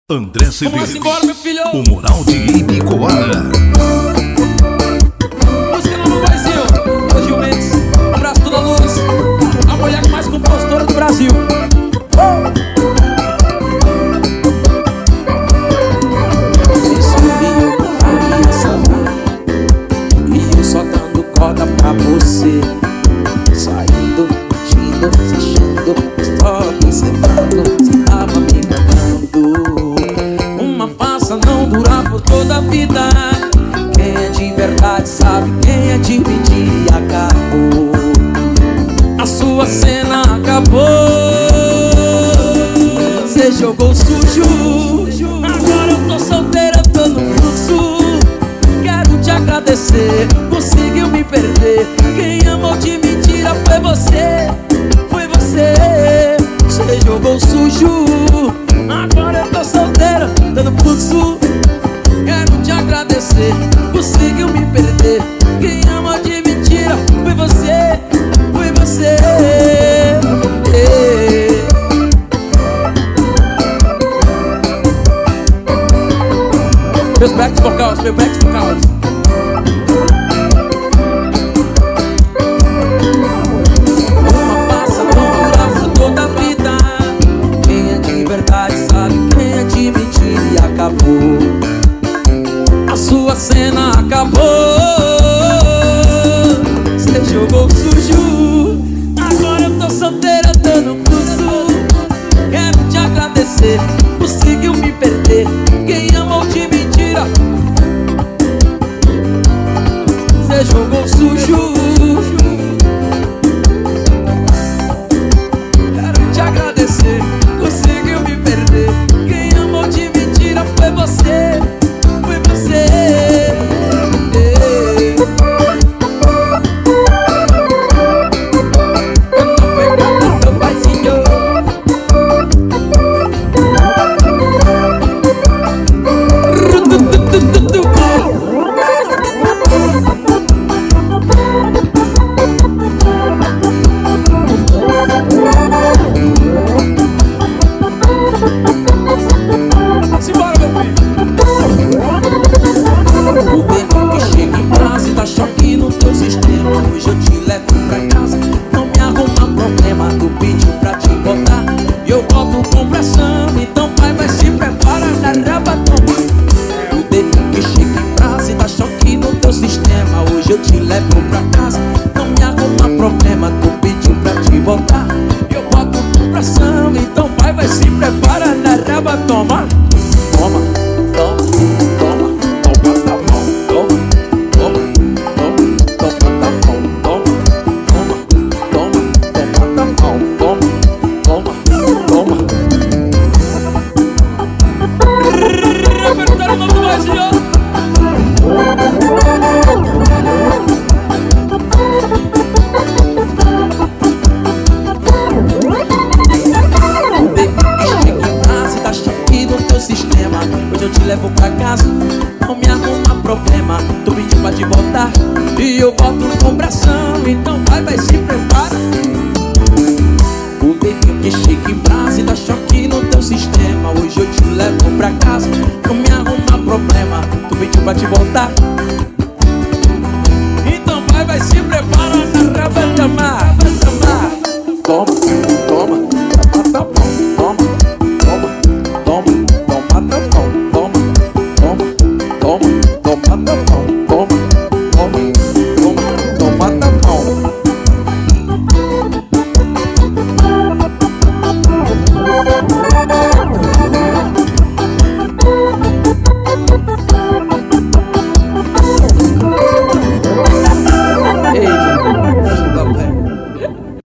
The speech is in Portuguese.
André Cedeiros, embora, meu filho. o moral de Ibicoara. Música lá no Brasil, o Gil Mendes, abraço toda a luz, a mulher mais compositora do Brasil. Esse Rio faria saber, e eu só dando corda pra você, saindo, mentindo, se achando, só observando, se tava me enganando. Uma farsa não dura por toda a vida. Quem é de verdade sabe, quem é de mentir acabou. A sua cena acabou. Você jogou sujo. Agora eu tô solteira, tô no fluxo. Quero te agradecer, conseguiu me perder. Quem amou de mentira foi você. Foi você. Você jogou sujo. Agora eu tô solteira, tô no fluxo. Quero te agradecer, conseguiu me perder. Quem ama de mentira foi você. Foi você. Meus backs vocals, meus backs vocals. Uma passa por toda a vida. Quem é de verdade sabe, quem é de mentira acabou. A sua cena acabou. Você jogou sujo. Agora eu tô solteira, tô no fluxo. Quero te agradecer, conseguiu me perder. Quem amou de mentira, você jogou sujo. Quero te agradecer, conseguiu me perder. Quem amou de mentira foi você. Foi você. Eu tô pegando teu paizinho. Simbora, meu filho. O bebê que chega em casa e dá choque no teu sistema. Hoje eu te levo pra casa, não me arruma problema. Tu pediu pra te botar e eu boto com pressão. Então vai se prepara, na raba toma. O bebê que chega em casa e dá choque no teu sistema. Hoje eu te levo pra casa, não me arruma problema. Tu pediu pra te botar e eu boto com pressão. Então vai se prepara, na raba toma. Toma, toma, toma, toma, tá bom, toma, toma, toma, toma, tá bom, toma, toma, toma, tá bom, toma, toma, toma. Repertório novo do Brasil. O bebê que chega em casa e tá choque no teu sistema. Hoje eu te levo pra casa, não me arruma problema. Tu pediu pra te botar e eu boto com pressão. Então vai se preparar.